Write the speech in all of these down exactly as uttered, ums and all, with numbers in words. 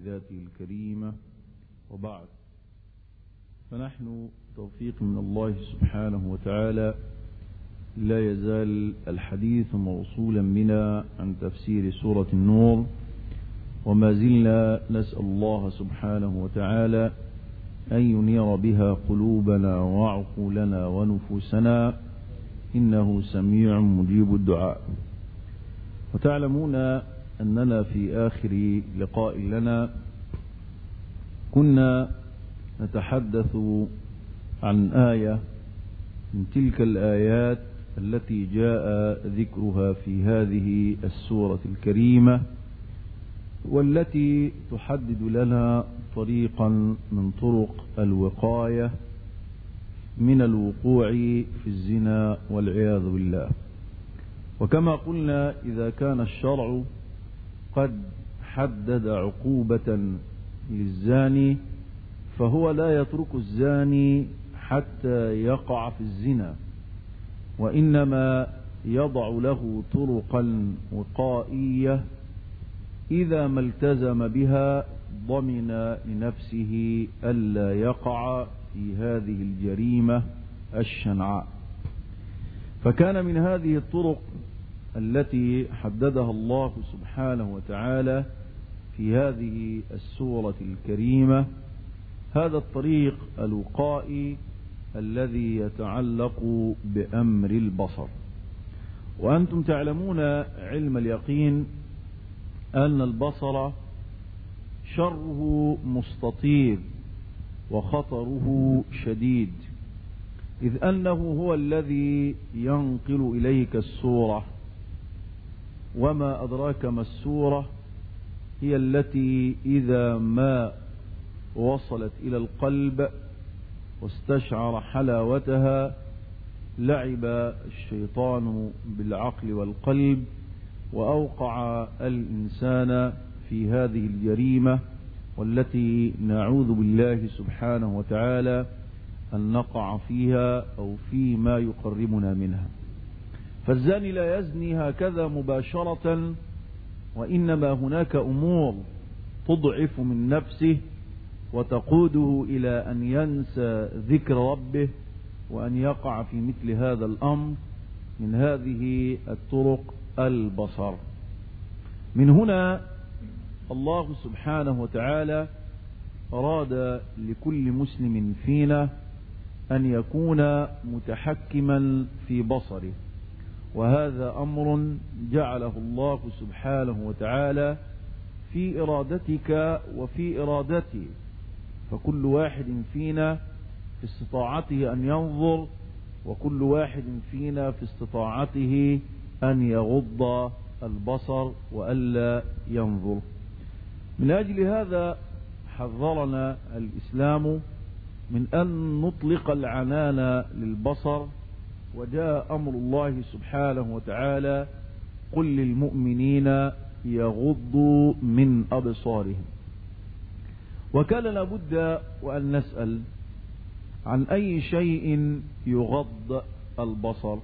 ذاته الكريمة، وبعد، فنحن توفيق من الله سبحانه وتعالى لا يزال الحديث موصولا بنا عن تفسير سورة النور، وما زلنا نسأل الله سبحانه وتعالى أن ينير بها قلوبنا وعقولنا ونفوسنا، إنه سميع مجيب الدعاء. وتعلمون أننا في آخر لقاء لنا كنا نتحدث عن آية من تلك الآيات التي جاء ذكرها في هذه السورة الكريمة، والتي تحدد لنا طريقا من طرق الوقاية من الوقوع في الزنا والعياذ بالله. وكما قلنا، إذا كان الشرع قد حدد عقوبة للزاني، فهو لا يترك الزاني حتى يقع في الزنا، وإنما يضع له طرقا وقائية إذا ما التزم بها ضمن لنفسه ألا يقع في هذه الجريمة الشنعاء. فكان من هذه الطرق التي حددها الله سبحانه وتعالى في هذه السورة الكريمة هذا الطريق الوقائي الذي يتعلق بأمر البصر. وأنتم تعلمون علم اليقين أن البصر شره مستطير وخطره شديد، إذ أنه هو الذي ينقل إليك الصورة، وما أدراك ما الصورة؟ هي التي إذا ما وصلت إلى القلب واستشعر حلاوتها لعب الشيطان بالعقل والقلب وأوقع الإنسان في هذه الجريمة، والتي نعوذ بالله سبحانه وتعالى أن نقع فيها أو فيما يقربنا منها. فالزاني لا يزني هكذا مباشرة، وإنما هناك أمور تضعف من نفسه وتقوده إلى أن ينسى ذكر ربه وأن يقع في مثل هذا الأمر. من هذه الطرق البصر. من هنا الله سبحانه وتعالى أراد لكل مسلم فينا أن يكون متحكما في بصره، وهذا أمر جعله الله سبحانه وتعالى في إرادتك وفي إرادتي. فكل واحد فينا في استطاعته أن ينظر، وكل واحد فينا في استطاعته أن يغض البصر وألا ينظر. من أجل هذا حذرنا الإسلام من أن نطلق العنان للبصر، وجاء أمر الله سبحانه وتعالى: قل للمؤمنين يغضوا من أبصارهم. وكان لابد وأن نسأل عن أي شيء يغض البصر.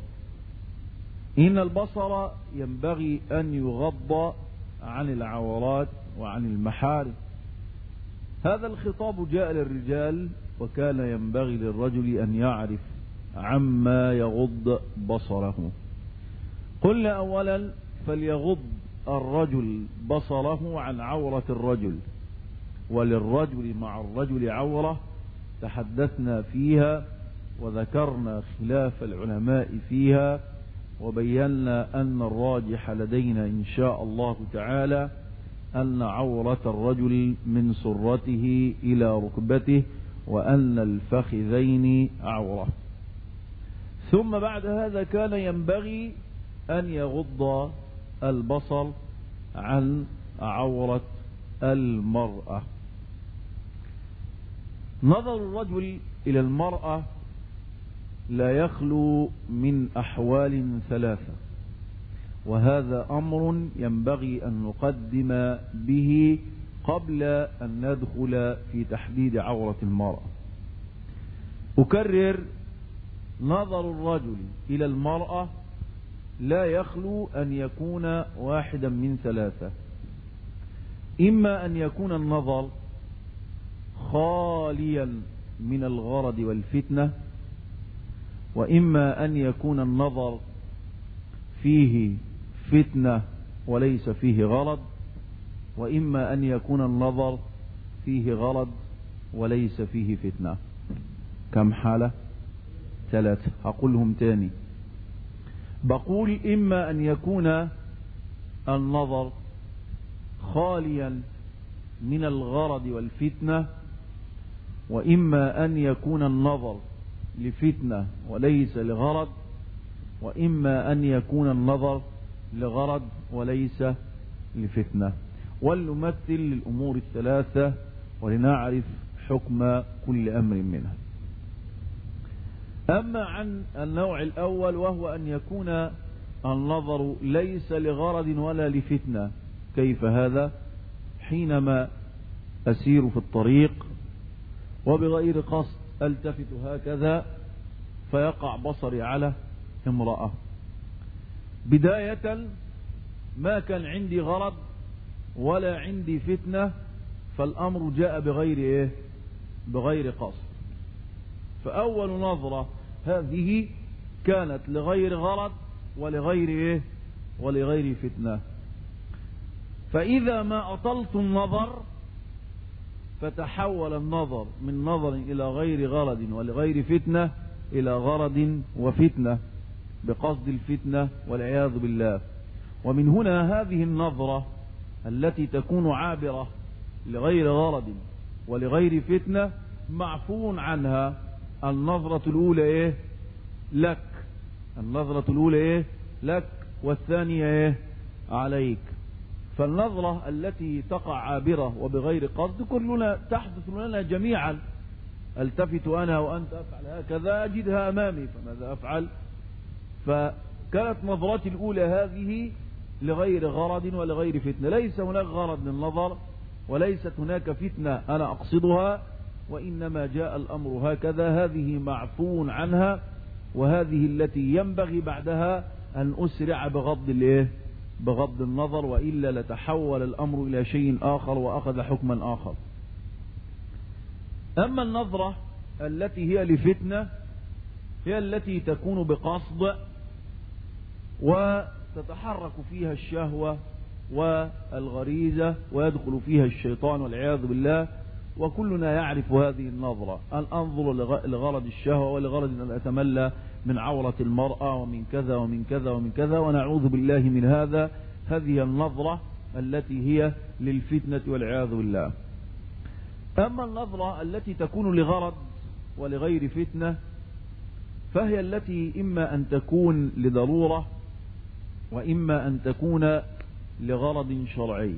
إن البصر ينبغي أن يغض عن العورات وعن المحارم. هذا الخطاب جاء للرجال، وكان ينبغي للرجل أن يعرف عما يغض بصره. قلنا أولا: فليغض الرجل بصره عن عورة الرجل، وللرجل مع الرجل عورة. تحدثنا فيها وذكرنا خلاف العلماء فيها، وبينا أن الراجح لدينا إن شاء الله تعالى أن عورة الرجل من سرته إلى ركبته، وأن الفخذين عورة. ثم بعد هذا كان ينبغي أن يغض البصر عن عورة المرأة. نظر الرجل إلى المرأة لا يخلو من أحوال ثلاثة، وهذا أمر ينبغي أن نقدم به قبل أن ندخل في تحديد عورة المرأة. أكرر: نظر الرجل إلى المرأة لا يخلو أن يكون واحدا من ثلاثة: إما أن يكون النظر خاليا من الغرض والفتنة، وإما أن يكون النظر فيه فتنة وليس فيه غرض، وإما أن يكون النظر فيه غرض وليس فيه فتنة. كم حالة؟ ثلاثة. هقولهم تاني. بقول إما أن يكون النظر خاليا من الغرض والفتنة، وإما أن يكون النظر لفتنة وليس لغرض، وإما أن يكون النظر لغرض وليس لفتنة. ولنمثل للأمور الثلاثة ولنعرف حكم كل أمر منها. أما عن النوع الأول وهو أن يكون النظر ليس لغرض ولا لفتنة، كيف هذا؟ حينما أسير في الطريق وبغير قصد ألتفت هكذا فيقع بصري على امرأة، بداية ما كان عندي غرض ولا عندي فتنة، فالأمر جاء بغير إيه؟ بغير قصد. فأول نظرة هذه كانت لغير غرض ولغير إيه؟ ولغير فتنة. فإذا ما أطلت النظر فتحول النظر من نظر إلى غير غرض ولغير فتنة إلى غرض وفتنة بقصد الفتنة والعياذ بالله. ومن هنا هذه النظرة التي تكون عابرة لغير غرض ولغير فتنة معفو عنها. النظرة الأولى إيه؟ لك. النظرة الأولى إيه؟ لك، والثانية إيه؟ عليك. فالنظرة التي تقع عابرة وبغير قصد كلنا تحدث لنا جميعا. التفت أنا وأنت أفعل هكذا أجدها أمامي، فماذا أفعل؟ فكانت نظرتي الأولى هذه لغير غرض ولغير فتنة، ليس هناك غرض للنظر وليست هناك فتنة أنا أقصدها، وإنما جاء الأمر هكذا. هذه معفو عنها، وهذه التي ينبغي بعدها أن أسرع بغض الإيه؟ بغض النظر، وإلا لتحول الأمر إلى شيء آخر وأخذ حكما آخر. أما النظرة التي هي لفتنة هي التي تكون بقصد وتتحرك فيها الشهوة والغريزة ويدخل فيها الشيطان والعياذ بالله، وكلنا يعرف هذه النظرة. أن أنظر لغرض الشهوة ولغرض أن أتملى من عورة المرأة ومن كذا ومن كذا ومن كذا، ونعوذ بالله من هذا. هذه النظرة التي هي للفتنة والعياذ بالله. أما النظرة التي تكون لغرض ولغير فتنة فهي التي إما أن تكون لضرورة وإما أن تكون لغرض شرعي.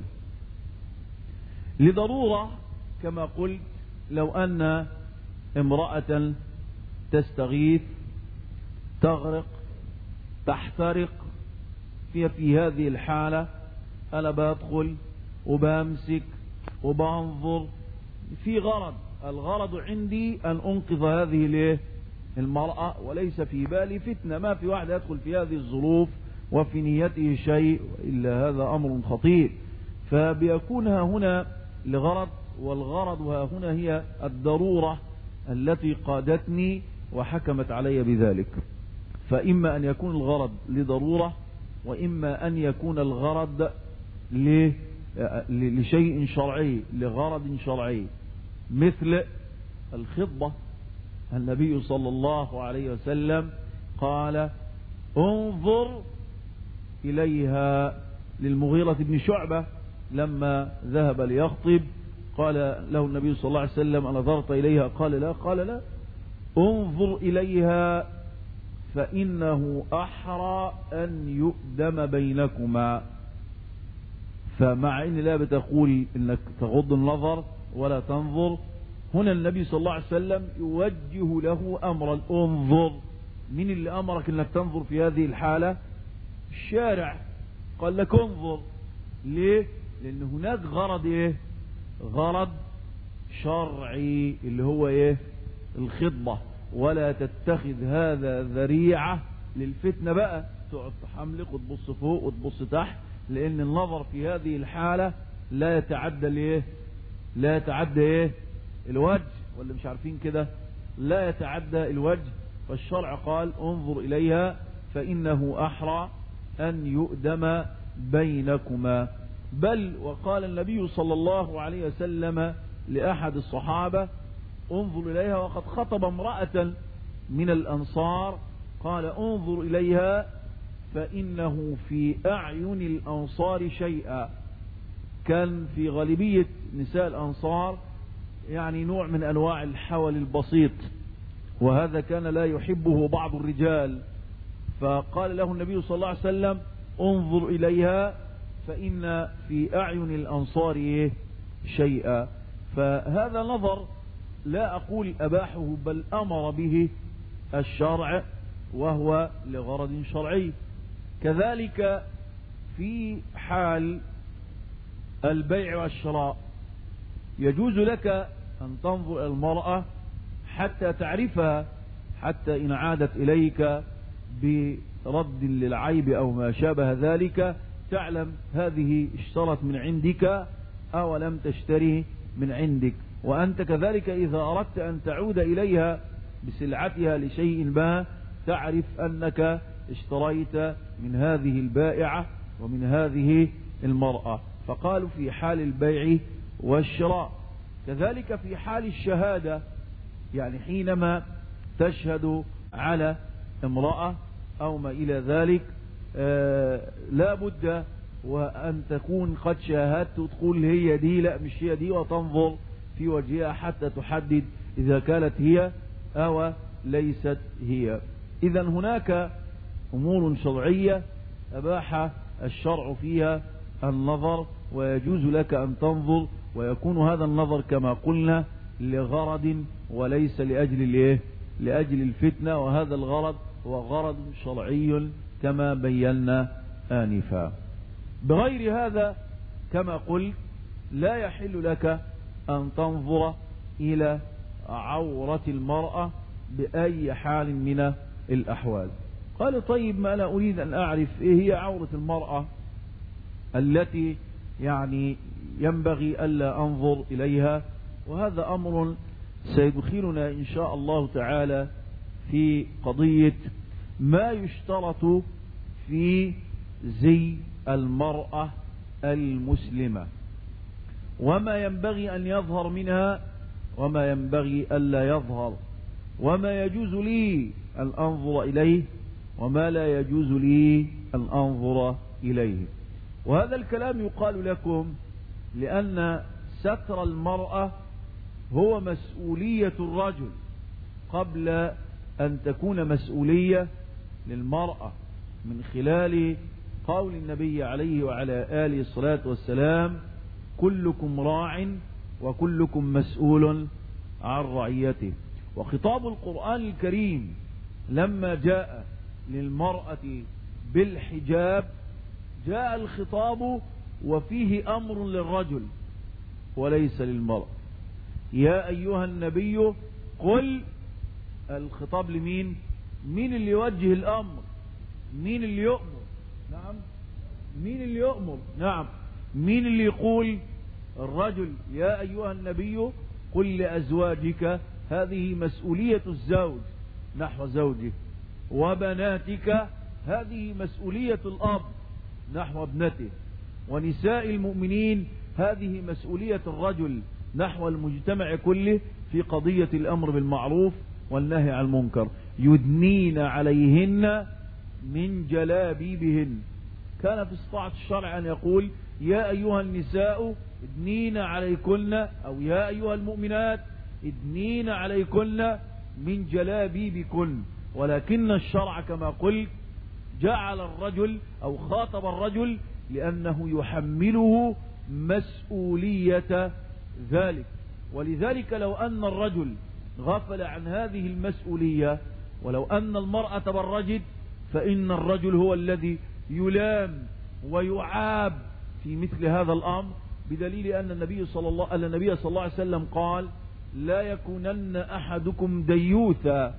لضرورة كما قلت، لو أن امرأة تستغيث تغرق تحترق، في في هذه الحالة أنا بدخل وبمسك وبنظر في غرض. الغرض عندي أن أنقذ هذه المرأة وليس في بالي فتنة. ما في واحد يدخل في هذه الظروف وفي نيته شيء، إلا هذا أمر خطير. فبيكونها هنا لغرض، والغرض ها هنا هي الضرورة التي قادتني وحكمت علي بذلك. فإما أن يكون الغرض لضرورة، وإما أن يكون الغرض لشيء شرعي لغرض شرعي، مثل الخطبة. النبي صلى الله عليه وسلم قال: انظر إليها للمغيرة بن شعبة لما ذهب ليخطب، قال له النبي صلى الله عليه وسلم: أنظرت إليها؟ قال لا. قال لا، انظر إليها فإنه أحرى أن يؤدم بينكما. فمع إن لا بتقول إنك تغض النظر ولا تنظر، هنا النبي صلى الله عليه وسلم يوجه له أمر الانظر. من اللي أمرك إنك تنظر في هذه الحالة؟ الشارع قال لك انظر. ليه؟ لأن هناك غرض إيه؟ غرض شرعي اللي هو إيه؟ الخطبة. ولا تتخذ هذا ذريعة للفتنة بقى، تقعد تحملق وتبص فوق وتبص تحت، لأن النظر في هذه الحالة لا يتعدى الايه لا يتعدى ايه الوجه، ولا مش عارفين كده؟ لا يتعدى الوجه. فالشرع قال انظر إليها فإنه أحرى أن يؤدم بينكما. بل وقال النبي صلى الله عليه وسلم لأحد الصحابة انظر إليها، وقد خطب امرأة من الأنصار قال انظر إليها فإنه في أعين الأنصار شيئا. كان في غالبية نساء الأنصار يعني نوع من أنواع الحول البسيط، وهذا كان لا يحبه بعض الرجال، فقال له النبي صلى الله عليه وسلم انظر إليها فإن في أعين الأنصار شيئا. فهذا نظر لا أقول أباحه بل أمر به الشرع، وهو لغرض شرعي. كذلك في حال البيع والشراء يجوز لك أن تنظر إلى المرأة حتى تعرفها، حتى إن عادت إليك برد للعيب أو ما شابه ذلك تعلم هذه اشترت من عندك أو لم تشتري من عندك. وأنت كذلك إذا أردت أن تعود إليها بسلعتها لشيء ما تعرف أنك اشتريت من هذه البائعة ومن هذه المرأة. فقالوا في حال البيع والشراء. كذلك في حال الشهادة، يعني حينما تشهد على امرأة أو ما إلى ذلك آه لا بد وأن تكون قد شاهدت وتقول هي دي لا مش هي دي، وتنظر في وجهها حتى تحدد إذا كانت هي أو ليست هي. إذا هناك أمور شرعية أباح الشرع فيها النظر، ويجوز لك أن تنظر، ويكون هذا النظر كما قلنا لغرض وليس لأجل الايه لأجل الفتنة، وهذا الغرض هو غرض شرعي كما بينا آنفا. بغير هذا كما قلت لا يحل لك أن تنظر إلى عورة المرأة بأي حال من الأحوال. قال طيب ما أنا أريد أن أعرف إيه هي عورة المرأة التي يعني ينبغي ألا أنظر إليها، وهذا أمر سيدخلنا إن شاء الله تعالى في قضية ما يشترط في زي المرأة المسلمة، وما ينبغي أن يظهر منها وما ينبغي ألا يظهر، وما يجوز لي أن أنظر إليه وما لا يجوز لي أن أنظر إليه. وهذا الكلام يقال لكم لأن ستر المرأة هو مسؤولية الرجل قبل أن تكون مسؤولية للمرأة، من خلال قول النبي عليه وعلى آله الصلاة والسلام كلكم راع وكلكم مسؤول عن رعيته. وخطاب القرآن الكريم لما جاء للمرأة بالحجاب جاء الخطاب وفيه أمر للرجل وليس للمرأة. يا أيها النبي قل، الخطاب لمين؟ مين اللي يوجه الأمر؟ مين اللي يؤمر؟ نعم مين اللي يؤمر؟ نعم مين اللي يقول؟ الرجل. يا أيها النبي قل لأزواجك، هذه مسؤولية الزوج نحو زوجه، وبناتك هذه مسؤولية الأب نحو ابنته، ونساء المؤمنين هذه مسؤولية الرجل نحو المجتمع كله في قضية الأمر بالمعروف والنهي عن المنكر. يدنين عليهن من جلابيبهن. كان في استطاعة الشرع أن يقول يا أيها النساء ادنين عليكن، أو يا أيها المؤمنات ادنين عليكن من جلابيبكن، ولكن الشرع كما قلت جعل الرجل أو خاطب الرجل لأنه يحمله مسؤولية ذلك. ولذلك لو أن الرجل غفل عن هذه المسؤولية ولو أن المرأة تبرجت فإن الرجل هو الذي يلام ويعاب في مثل هذا الأمر، بدليل أن النبي صلى الله أن النبي صلى الله عليه وسلم قال لا يكونن أحدكم ديوثا.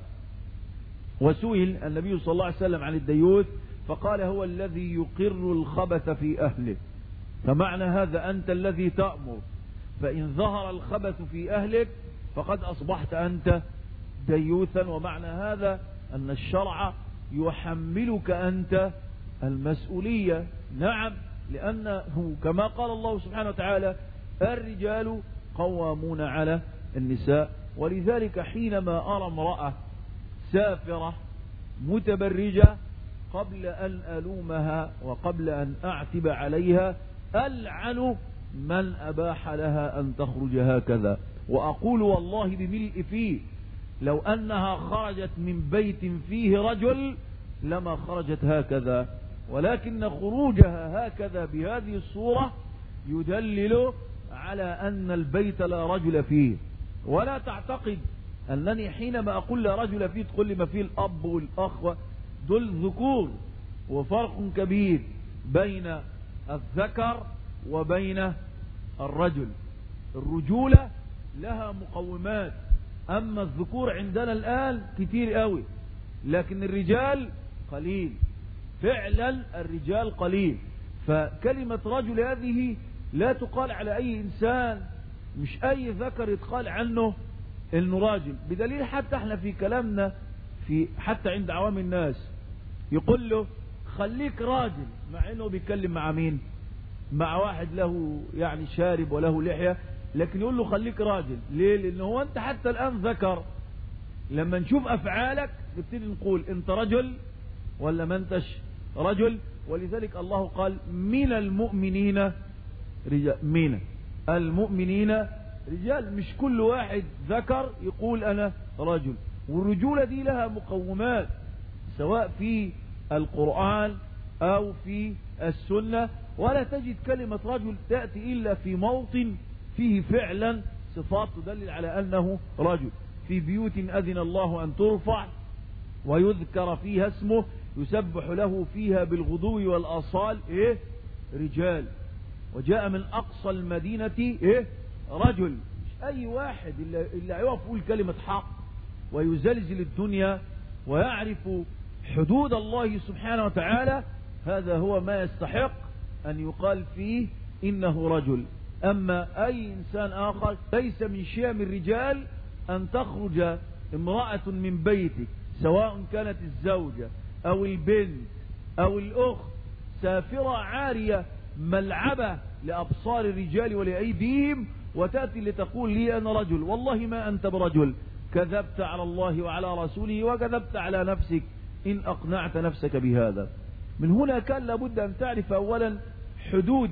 وسئل النبي صلى الله عليه وسلم عن الديوث فقال هو الذي يقر الخبث في أهله. فمعنى هذا أنت الذي تأمر، فإن ظهر الخبث في أهلك فقد أصبحت أنت ديوثا. ومعنى هذا أن الشرع يحملك أنت المسؤولية. نعم، لأنه كما قال الله سبحانه وتعالى الرجال قوامون على النساء. ولذلك حينما أرى امرأة سافرة متبرجة قبل أن ألومها وقبل أن أعتب عليها ألعن من أباح لها أن تخرج هكذا، وأقول والله بملء فيه لو أنها خرجت من بيت فيه رجل لما خرجت هكذا، ولكن خروجها هكذا بهذه الصورة يدلل على أن البيت لا رجل فيه. ولا تعتقد أنني حينما أقول لا رجل فيه تقول لي ما فيه الأب والأخوة، دول ذكور، وفرق كبير بين الذكر وبين الرجل. الرجولة لها مقومات، أما الذكور عندنا الآن كتير قوي، لكن الرجال قليل، فعلا الرجال قليل. فكلمة رجل هذه لا تقال على أي إنسان، مش أي ذكر يتقال عنه إنه راجل، بدليل حتى احنا في كلامنا في حتى عند عوام الناس يقول له خليك راجل، مع انه بيتكلم مع مين؟ مع واحد له يعني شارب وله لحية، لكن يقول له خليك راجل. ليه؟ لانه هو انت حتى الان ذكر، لما نشوف افعالك نبتدي نقول انت رجل ولا ما انتش رجل. ولذلك الله قال من المؤمنين رجال، من المؤمنين رجال، مش كل واحد ذكر يقول انا رجل. والرجولة دي لها مقومات سواء في القرآن او في السنة، ولا تجد كلمة رجل تأتي الا في موطن فيه فعلا صفات تدلل على انه رجل. في بيوت اذن الله ان ترفع ويذكر فيها اسمه يسبح له فيها بالغدو والاصال ايه رجال. وجاء من اقصى المدينة ايه رجل. مش اي واحد اللي, اللي يقف يقول كلمة حق ويزلزل الدنيا ويعرف حدود الله سبحانه وتعالى، هذا هو ما يستحق ان يقال فيه انه رجل. اما اي انسان اخر ليس من شيم الرجال ان تخرج امرأة من بيتك، سواء كانت الزوجة او البنت او الاخت، سافرة عارية ملعبة لابصار الرجال ولايديهم، وتأتي لتقول لي انا رجل. والله ما انت برجل، كذبت على الله وعلى رسوله وكذبت على نفسك ان اقنعت نفسك بهذا. من هنا كان لابد ان تعرف اولا حدود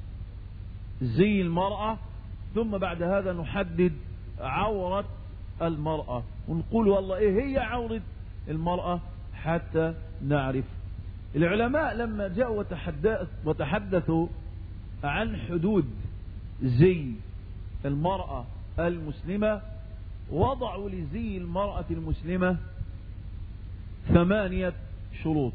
زي المرأة، ثم بعد هذا نحدد عورة المرأة ونقول والله ايه هي عورة المرأة حتى نعرف. العلماء لما جاءوا وتحدث وتحدثوا عن حدود زي المرأة المسلمة، وضعوا لزي المرأة المسلمة ثمانية شروط.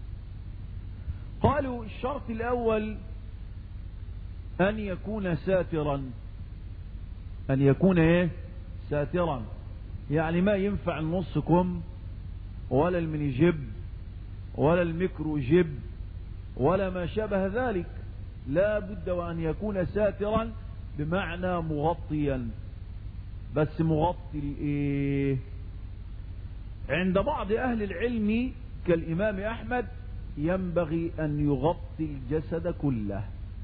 قالوا الشرط الأول أن يكون ساترا. أن يكون إيه؟ ساترا، يعني ما ينفع النص كم ولا الميني جيب ولا الميكرو جيب ولا ما شابه ذلك، لا بد وأن يكون ساترا بمعنى مغطيا. بس مغطي الإيه؟ عند بعض أهل العلم كالإمام أحمد ينبغي أن يغطي الجسد كله.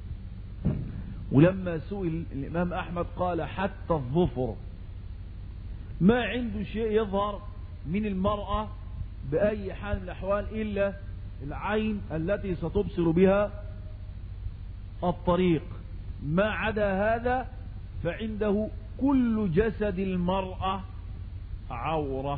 ولما سئل الإمام أحمد قال حتى الظفر، ما عنده شيء يظهر من المرأة بأي حال من الأحوال إلا العين التي ستبصر بها الطريق، ما عدا هذا فعنده كل جسد المرأة عورة.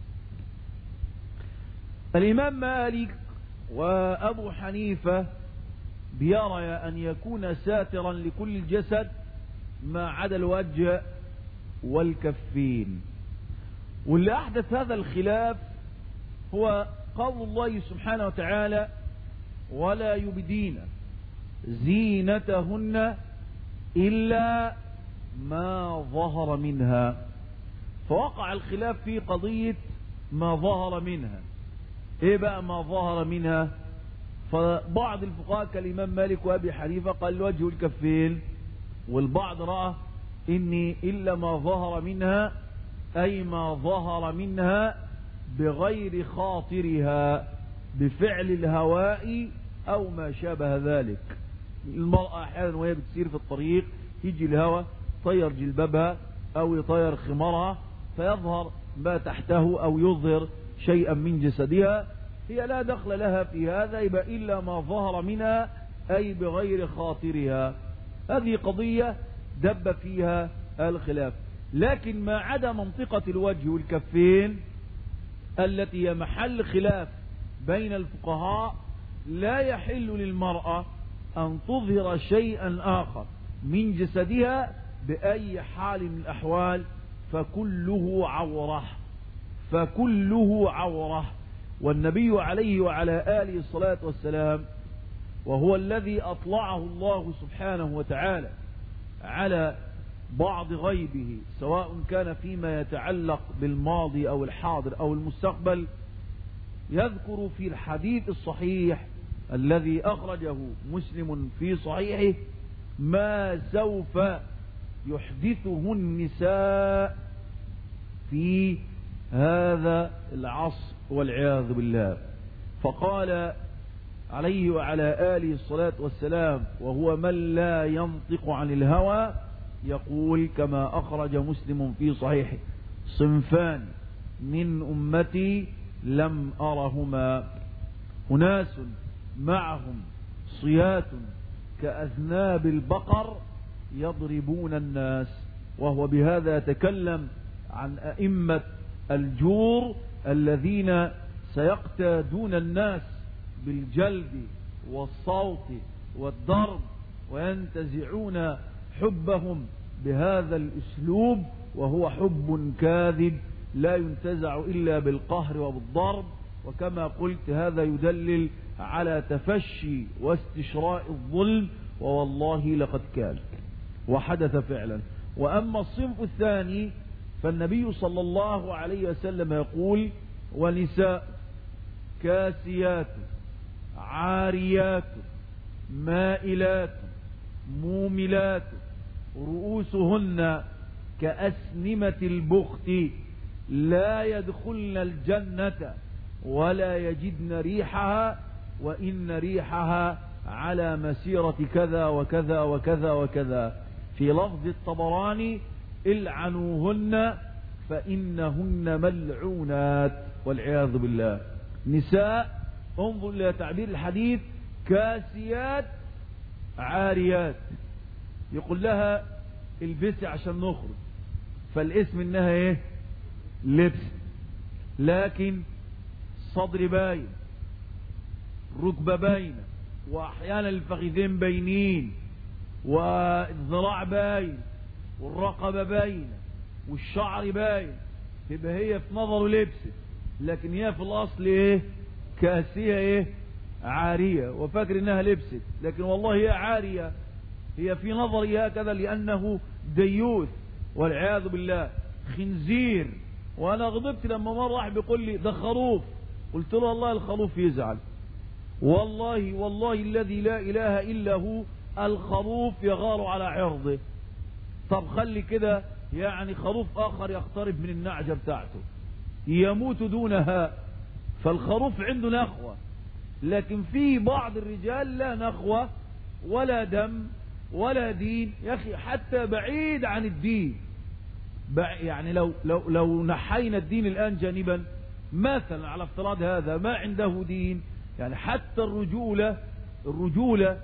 الإمام مالك وأبو حنيفة بيرى أن يكون ساترا لكل الجسد ما عدا الوجه والكفين. واللي أحدث هذا الخلاف هو قول الله سبحانه وتعالى ولا يبدين زينتهن إلا ما ظهر منها. فوقع الخلاف في قضية ما ظهر منها. ايه بقى ما ظهر منها؟ فبعض الفقهاء كالإمام مالك وأبي حنيفة قال وجه الكفين، والبعض رأى إني إلا ما ظهر منها أي ما ظهر منها بغير خاطرها بفعل الهواء أو ما شابه ذلك. المرأة أحيانا وهي بتسير في الطريق يجي الهواء طير جلبابها أو يطير خمارها فيظهر ما تحته أو يظهر شيئا من جسدها، هي لا دخل لها في هذا، يبقى إلا ما ظهر منها أي بغير خاطرها. هذه قضية دب فيها الخلاف. لكن ما عدا منطقة الوجه والكفين التي هي محل خلاف بين الفقهاء لا يحل للمرأة أن تظهر شيئا آخر من جسدها بأي حال من الأحوال، فكله عورة، فكله عورة. والنبي عليه وعلى آله الصلاة والسلام وهو الذي أطلعه الله سبحانه وتعالى على بعض غيبه سواء كان فيما يتعلق بالماضي أو الحاضر أو المستقبل، يذكر في الحديث الصحيح الذي أخرجه مسلم في صحيحه ما سوف يحدثه النساء في هذا العصر والعياذ بالله. فقال عليه وعلى آله الصلاة والسلام وهو من لا ينطق عن الهوى يقول كما أخرج مسلم في صحيحه صنفان من أمتي لم أرهما، أناس معهم صيات كأذناب البقر يضربون الناس، وهو بهذا يتكلم عن أئمة الجور الذين سيقتادون الناس بالجلد والصوت والضرب وينتزعون حبهم بهذا الأسلوب، وهو حب كاذب لا ينتزع إلا بالقهر وبالضرب. وكما قلت هذا يدلل على تفشي واستشراء الظلم، ووالله لقد كان وحدث فعلا. وأما الصنف الثاني فالنبي صلى الله عليه وسلم يقول ونساء كاسيات عاريات مائلات موملات رؤوسهن كأسنمة البخت لا يدخلن الجنة ولا يجدن ريحها وإن ريحها على مسيرة كذا وكذا وكذا وكذا. في لفظ الطبراني العنوهن فإنهن ملعونات والعياذ بالله. نساء انظر إلى تعبير الحديث كاسيات عاريات، يقول لها البسي عشان نخرج، فالاسم انها ايه لبس، لكن الصدر باين، الركبة باينة، واحيانا الفخذين باينين، والذراع باين، والرقبة باينة، والشعر باين، تبقى هي في نظره لبست، لكن هي في الاصل ايه كاسية ايه عارية، وفاكر انها لبست، لكن والله هي عارية، هي في نظري هكذا لأنه ديوث والعياذ بالله خنزير. وأنا غضبت لما مرة واحد بيقول لي ده خروف، قلت له والله الخروف يزعل، والله والله الذي لا إله إلا هو الخروف يغار على عرضه. طب خلي كده يعني خروف آخر يقترب من النعجة بتاعته يموت دونها، فالخروف عنده نخوة، لكن في بعض الرجال لا نخوة ولا دم ولا دين. يا أخي حتى بعيد عن الدين، يعني لو, لو, لو نحينا الدين الآن جانبا مثلا على افتراض هذا ما عنده دين، يعني حتى الرجولة الرجولة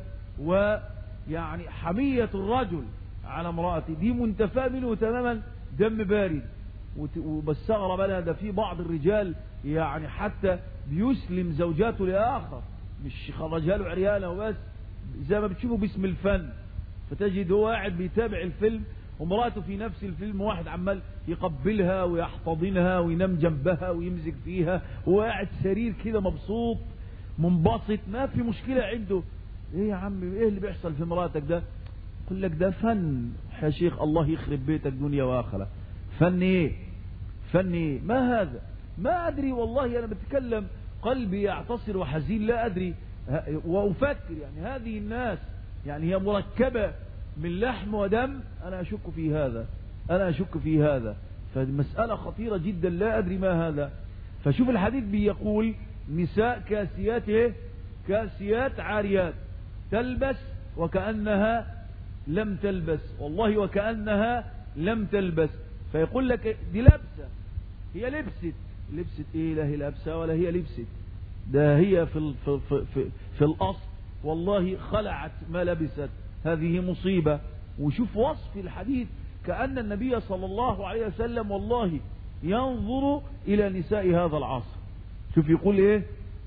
ويعني حمية الرجل على امرأته دي منتفى منه تماما، دم بارد. وبالثغرة بلا ده في بعض الرجال يعني حتى بيسلم زوجاته لآخر، مش خرجها له عريانة وبس، زي ما بتشوفوا باسم الفن، فتجد هو قاعد بيتابع الفيلم ومراته في نفس الفيلم واحد عمال يقبلها ويحتضنها وينام جنبها ويمزج فيها وقاعد سرير كده مبسوط منبسط، ما في مشكلة عنده. ايه يا عم ايه اللي بيحصل في مراتك ده؟ يقول لك ده فن يا شيخ، الله يخرب بيتك دنيا واخرة. فن ايه فن ايه ما هذا؟ ما ادري والله، انا بتكلم قلبي يعتصر وحزين، لا ادري وأفكر يعني هذه الناس يعني هي مركبة من لحم ودم، أنا أشك في هذا، أنا أشك في هذا. فالمسألة خطيرة جدا، لا أدري ما هذا. فشوف الحديث بيقول نساء كاسيات إيه؟ كاسيات عاريات، تلبس وكأنها لم تلبس، والله وكأنها لم تلبس. فيقول لك دي لبسة، هي لبست، لبست ايه؟ لا هي لابسة ولا هي لبست، ده هي في, ال في, في, في, في الأصل والله خلعت ما لبست. هذه مصيبة. وشوف وصف الحديث كأن النبي صلى الله عليه وسلم والله ينظر إلى نساء هذا العصر. شوف يقول ايه؟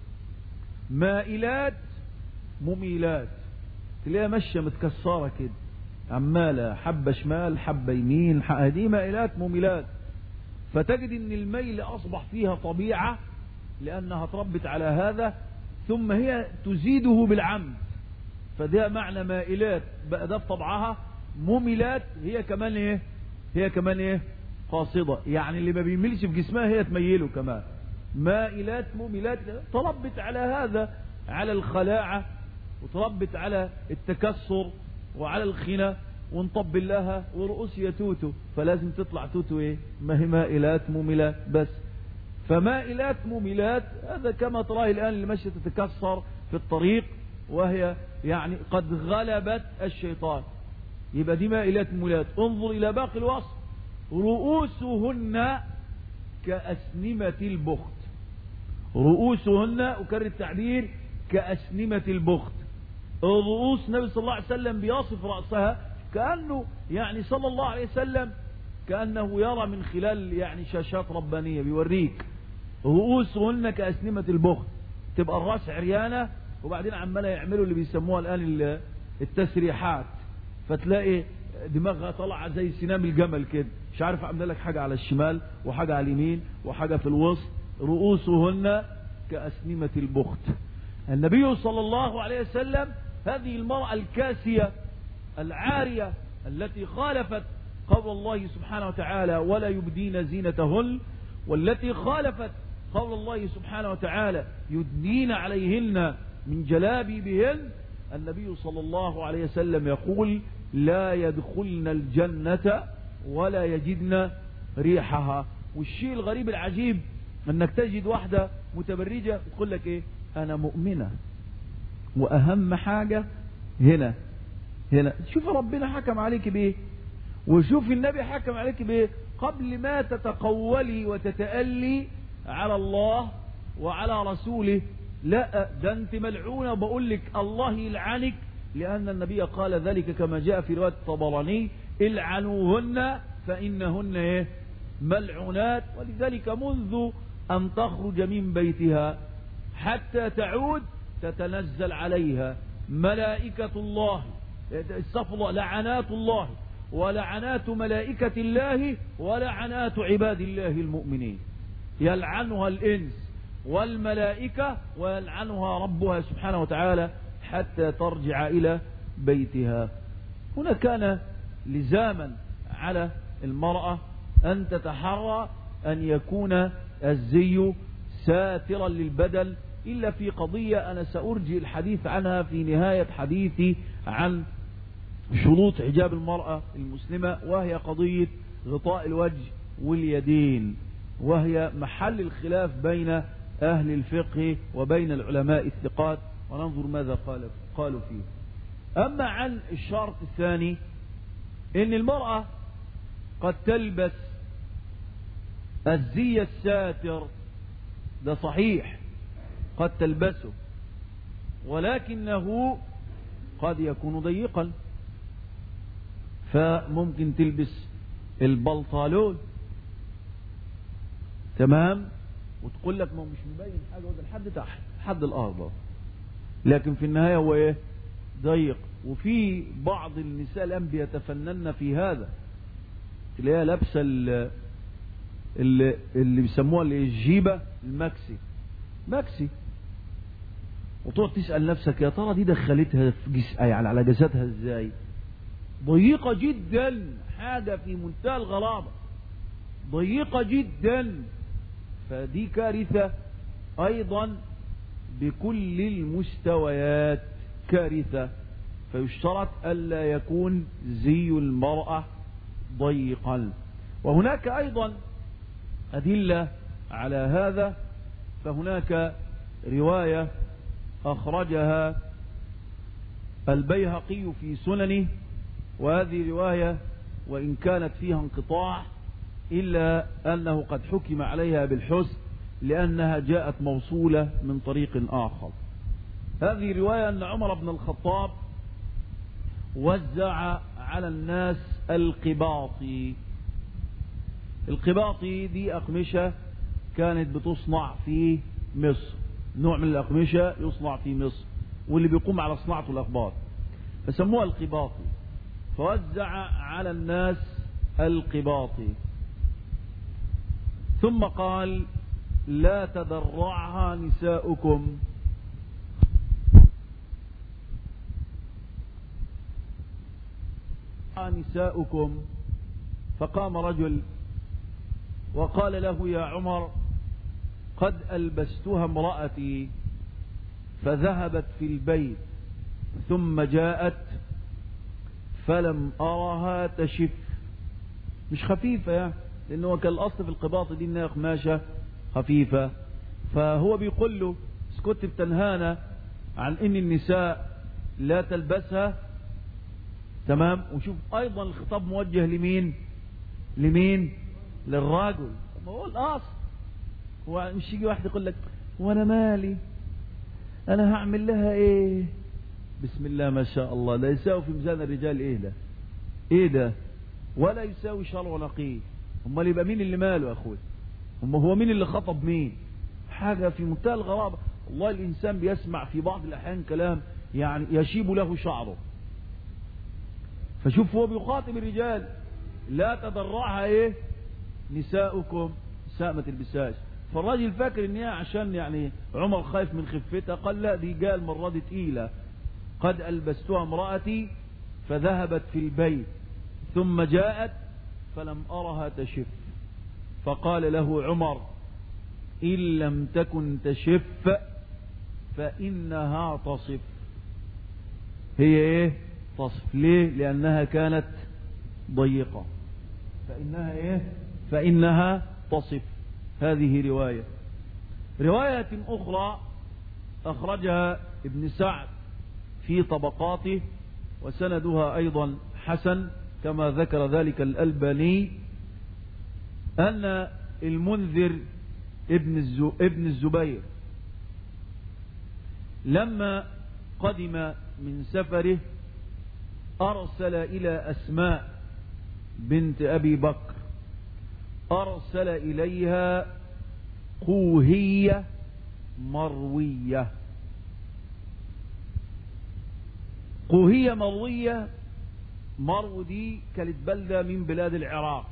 مائلات مميلات، تلاقيها ماشية متكسرة كده، عمالة حبة شمال حبة يمين، هذه مائلات مميلات. فتجد ان الميل اصبح فيها طبيعة لانها تربت على هذا، ثم هي تزيده بالعمد، فده معنى مائلات بقى ده في طبعها. مميلات هي كمان ايه؟ هي كمان ايه؟ قاصدة، يعني اللي ما بيميلش في جسمها هي تميله كمان. مائلات مميلات، تربت على هذا، على الخلاعة، وتربت على التكسر وعلى الخنا، ونطبل لها ورؤوس يتوتو، فلازم تطلع توتو ايه؟ ما هي مائلات مميلات بس. فمائلات مميلات هذا كما تراه الآن اللي ماشية تتكسر في الطريق وهي يعني قد غلبت الشيطان، يبقى دي مائلات مميلات. انظر إلى باقي الوصف، رؤوسهن كأسنمة البخت. رؤوسهن، أكرر التعبير، كأسنمة البخت. الرؤوس النبي صلى الله عليه وسلم بيصف رأسها كأنه يعني صلى الله عليه وسلم كأنه يرى من خلال يعني شاشات ربانية بيوريك رؤوسهن كأسنمة البخت. تبقى الرأس عريانة وبعدين عمالة يعملوا اللي بيسموها الآن التسريحات، فتلاقي دماغها طلع زي سنام الجمل كده، مش عارف عامله لك حاجة على الشمال وحاجة على اليمين وحاجة في الوسط. رؤوسهن كأسنمة البخت. النبي صلى الله عليه وسلم هذه المرأة الكاسية العارية التي خالفت قول الله سبحانه وتعالى ولا يبدين زينتهن، والتي خالفت قول الله سبحانه وتعالى يدنين عليهن من جلابيبهن، النبي صلى الله عليه وسلم يقول لا يدخلن الجنة ولا يجدن ريحها. والشيء الغريب العجيب انك تجد واحدة متبرجة تقول لك ايه؟ انا مؤمنة. واهم حاجة هنا هنا شوف ربنا حكم عليك بايه، وشوف النبي حكم عليك بايه قبل ما تتقولي وتتألي على الله وعلى رسوله. لا ده انت ملعونة، وبقول لك الله يلعنك، لأن النبي قال ذلك كما جاء في رواية الطبراني العنوهن فإنهن ايه؟ ملعونات. ولذلك منذ أن تخرج من بيتها حتى تعود تتنزل عليها ملائكة الله، استغفر لعنات الله ولعنات ملائكة الله ولعنات عباد الله المؤمنين، يلعنها الإنس والملائكة ويلعنها ربها سبحانه وتعالى حتى ترجع إلى بيتها. هنا كان لزاما على المرأة أن تتحرى أن يكون الزي ساترا للبدن، إلا في قضية أنا سأرجي الحديث عنها في نهاية حديثي عن شروط حجاب المرأة المسلمة، وهي قضية غطاء الوجه واليدين، وهي محل الخلاف بين أهل الفقه وبين العلماء الثقات، وننظر ماذا قالوا فيه. أما عن الشرط الثاني إن المرأة قد تلبس الزي الساتر، ده صحيح قد تلبسه، ولكنه قد يكون ضيقا، فممكن تلبس البلطالون تمام وتقول لك ما مش مبين حاجة وده لحد تحت لحد الأرض، لكن في النهاية هو ايه؟ ضيق. وفي بعض النساء الآن بيتفنن في هذا، تلاقيها لابسه اللي, اللي بيسموها الجيبه الماكسي ماكسي، وتقعد تسأل نفسك يا ترى دي دخلتها في جس... يعني على جسدها ازاي؟ ضيقة جدا، حاجة في منتهى الغرابة، ضيقة جدا. فدي كارثة. ايضا بكل المستويات كارثة، فيشترط ألا يكون زي المرأة ضيقا. وهناك أيضا أدلة على هذا، فهناك رواية أخرجها البيهقي في سننه، وهذه رواية وإن كانت فيها انقطاع إلا أنه قد حكم عليها بالحسن لأنها جاءت موصولة من طريق آخر. هذه رواية أن عمر بن الخطاب وزع على الناس القباطي. القباطي دي أقمشة كانت بتصنع في مصر، نوع من الأقمشة يصنع في مصر، واللي بيقوم على صناعته الأقباط فسموها القباطي. فوزع على الناس القباطي، ثم قال: لا تدرعها نساؤكم نساؤكم. فقام رجل وقال له: يا عمر، قد ألبستها امرأتي فذهبت في البيت ثم جاءت فلم أرها تشف. مش خفيفة يعني، لأنه كان الأصل في القباط دي إنها قماشة خفيفة. فهو بيقول له: اسكت بتنهانا عن إن النساء لا تلبسها. تمام. وشوف أيضا الخطاب موجه لمين؟ لمين؟ للراجل. ما هو الأصل. هو مش يجي واحد يقول لك: وأنا مالي، أنا هعمل لها إيه؟ بسم الله ما شاء الله، لا يساوي في ميزان الرجال إيه ده؟ إيه ده؟ ولا يساوي شر ولا قيل. امال يبقى مين اللي ماله يا أخوي؟ هم هو مين اللي خطب مين؟ حاجة في منتهى الغرابة. والله الإنسان بيسمع في بعض الأحيان كلام يعني يشيب له شعره. فشوف هو بيخاطب الرجال: لا تضرعها إيه؟ نساؤكم، نساء ما تلبسهاش. فالراجل فاكر ان هي عشان يعني عمر خايف من خفتها، قال: لا، دي قال مرة دي تقيلة. قد ألبستها امرأتي فذهبت في البيت ثم جاءت فلم أرها تشف. فقال له عمر: إن لم تكن تشف فإنها تصف. هي ايه؟ تصف. ليه؟ لأنها كانت ضيقة. فإنها ايه؟ فإنها تصف. هذه رواية. رواية أخرى أخرجها ابن سعد في طبقاته وسندها أيضا حسن كما ذكر ذلك الألباني، أن المنذر ابن ابن الزبير لما قدم من سفره أرسل إلى أسماء بنت أبي بكر، أرسل إليها قوهية مروية. قوهية مروية، مرو دي كانت بلدة من بلاد العراق،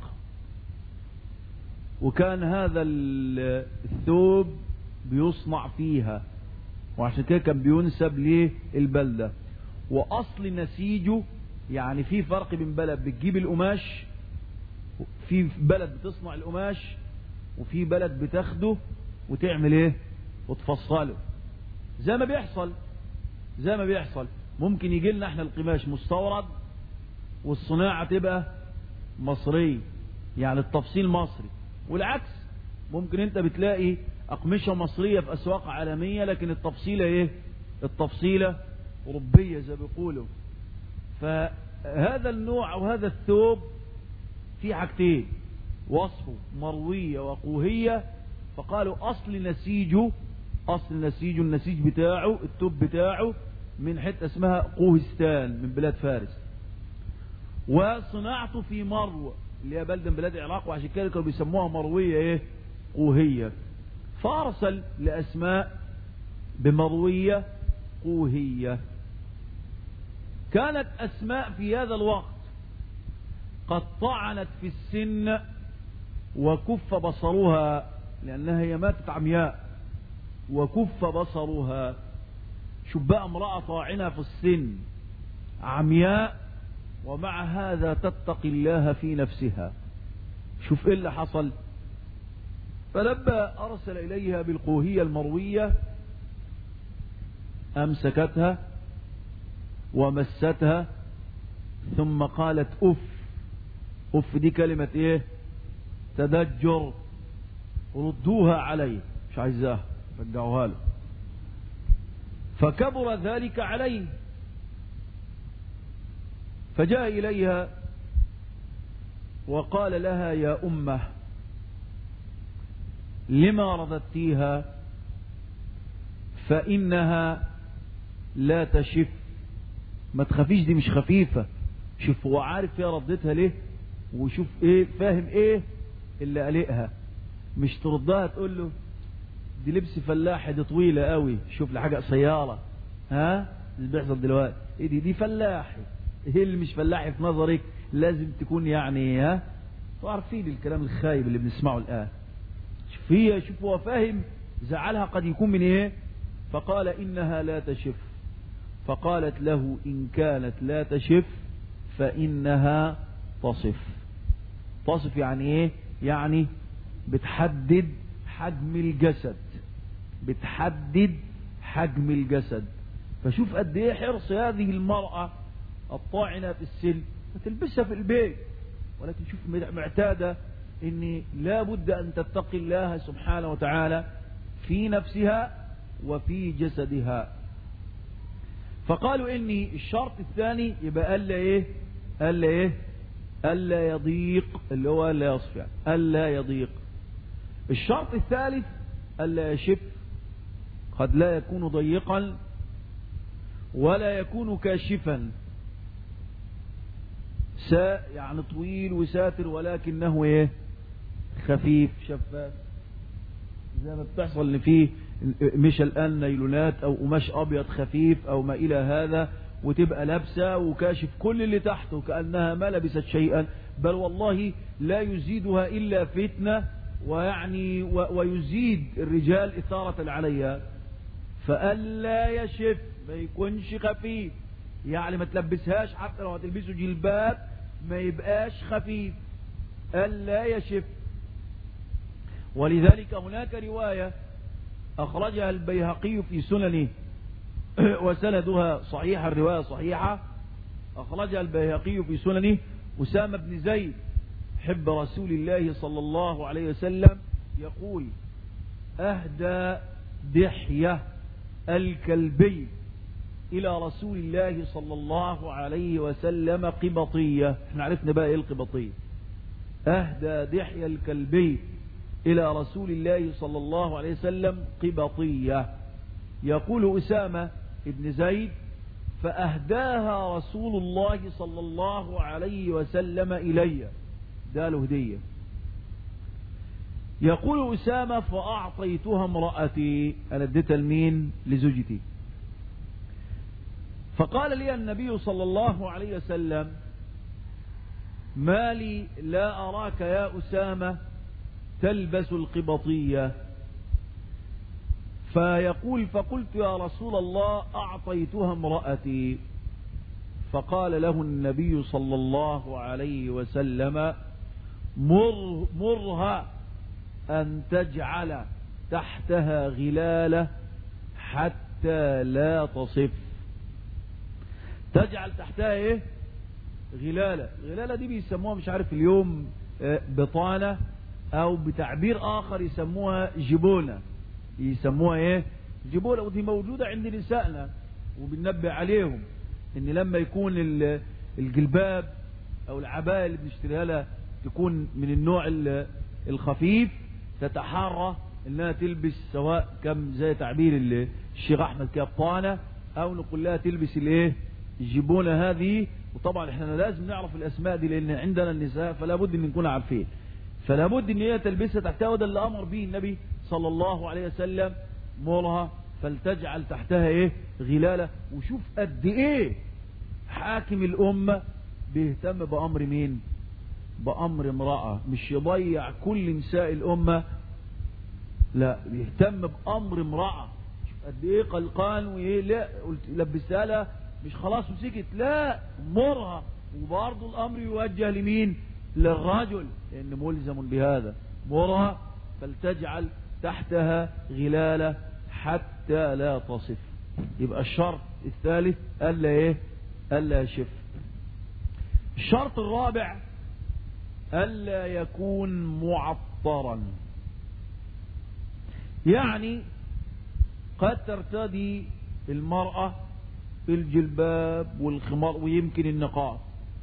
وكان هذا الثوب بيصنع فيها، وعشان كده كان بينسب ليه البلدة. وأصل نسيجه يعني في فرق بين بلد بتجيب القماش، في بلد بتصنع القماش، وفي بلد بتاخده وتعمل ايه؟ وتفصله. زي ما بيحصل زي ما بيحصل ممكن يجي لنا احنا القماش مستورد والصناعة تبقى مصرية، يعني التفصيل مصري، والعكس. ممكن انت بتلاقي اقمشة مصرية في اسواق عالمية لكن التفصيلة ايه؟ التفصيلة اوروبية زي بيقولوا. فهذا النوع او هذا الثوب في حاجتين، وصفه مروية وقوهية. فقالوا أصل نسيجه أصل نسيجه النسيج بتاعه التوب بتاعه من حتة اسمها قوهستان من بلاد فارس، وصناعته في مرو اللي هي بلدة من بلاد العراق، وعشان كده كانوا بيسموها مروية ايه؟ قوهية. فأرسل لأسماء بمروية قوهية. كانت أسماء في هذا الوقت قد طعنت في السن وكف بصرها، لأنها هي ماتت عمياء وكف بصرها. شوف بقى امرأة طاعنة في السن عمياء ومع هذا تتقي الله في نفسها. شوف ايه اللي حصل. فلما أرسل إليها بالقوهية المروية أمسكتها ومستها ثم قالت أف. أف دي كلمة إيه؟ تدجر. ردوها عليه، مش عايزاها، رجعوها له. فكبر ذلك عليه، فجاء إليها وقال لها يا أمه لما رددتيها؟ فإنها لا تشف. ما تخافيش، دي مش خفيفة. شوف هو عارف يا ردتها ليه، وشوف ايه فاهم ايه اللي قلقها. مش تردها تقول له دي لبس فلاحي، دي طويلة قوي، شوف لي حاجة قصيرة. ها اللي بيحصل دلوقتي ايه؟ دي دي فلاحي. ايه اللي مش فلاحي في نظرك؟ لازم تكون يعني ها عارفين الكلام الخايب اللي بنسمعه الآن. شوف هي شوف هو فاهم زعلها قد يكون من ايه. فقال إنها لا تشف. فقالت له إن كانت لا تشف فإنها تصف. تصف يعني ايه؟ يعني بتحدد حجم الجسد، بتحدد حجم الجسد. فشوف قد ايه حرص هذه المرأة الطاعنة في السن، تلبسها في البيت، ولكن شوف معتادة ان لا بد ان تتقي الله سبحانه وتعالى في نفسها وفي جسدها. فقالوا اني الشرط الثاني يبقى الا ايه؟ الا ايه؟ الا يضيق، اللي هو الا يصف، يعني الا يضيق. الشرط الثالث الا يشف، قد لا يكون ضيقا ولا يكون كاشفا، سا يعني طويل وساتر ولكنه ايه؟ خفيف شفاف، زي ما بتحصل ان فيه مش الان نيلونات او قماش ابيض خفيف او ما الى هذا، وتبقى لابسه وكاشف كل اللي تحته كانها ما لبست شيئا، بل والله لا يزيدها الا فتنه، ويعني ويزيد الرجال اثاره عليها. فالا يشف، ما يكونش خفيف، يعني ما تلبسهاش حتى لو هتلبسه جلباب ما يبقاش خفيف. الا يشف. ولذلك هناك رواية أخرجها البيهقي في سننه وسندها صحيحة، الرواية صحيحة، أخرجها البيهقي في سننه. أسامة بن زيد حب رسول الله صلى الله عليه وسلم يقول أهدى دحية الكلبي إلى رسول الله صلى الله عليه وسلم قبطية. احنا عرفنا بقى ايه القبطية. أهدى دحية الكلبي إلى رسول الله صلى الله عليه وسلم قبطية. يقول أسامة ابن زيد فأهداها رسول الله صلى الله عليه وسلم إلي، داله هدية. يقول أسامة فأعطيتها امرأتي، أنا اديتها لمين؟ لزوجتي. فقال لي النبي صلى الله عليه وسلم ما لي لا أراك يا أسامة تلبس القبطية؟ فيقول فقلت يا رسول الله أعطيتها امرأتي. فقال له النبي صلى الله عليه وسلم مر مرها أن تجعل تحتها غلالة حتى لا تصف. تجعل تحتها ايه؟ غلالة. غلالة دي بيسموها مش عارف اليوم بطانة، او بتعبير اخر يسموها جبونة. يسموها ايه؟ جبونة. ودي موجودة عند نسائنا وبننبه عليهم ان لما يكون الجلباب او العباية اللي بنشتريها لها تكون من النوع الخفيف، تتحرى انها تلبس سواء كم زي تعبير الشيخ احمد كابطانة، او نقول لها تلبس الايه؟ الجبونة هذه. وطبعا احنا لازم نعرف الاسماء دي لان عندنا النساء فلا بد ان نكون عارفين، فلا بد ان هي تلبسها تحتها. وده اللي امر به النبي صلى الله عليه وسلم مرها فلتجعل تحتها ايه؟ غلالة. وشوف قد ايه حاكم الامة بيهتم بامر مين؟ بامر امرأة. مش يضيع كل نساء الامة، لا بيهتم بامر امرأة. شوف قد ايه قلقان وايه، لا قلت لبسها لها مش خلاص وسكت، لا مرها. وبرضه الامر يوجه لمين؟ للرجل، لان ملزم بهذا. مرها فلتجعل تحتها غلالة حتى لا تصف. يبقى الشرط الثالث ألا إيه؟ ألا يشف. الشرط الرابع ألا يكون معطرا. يعني قد ترتدي المرأة الجلباب والخمار ويمكن النقاب،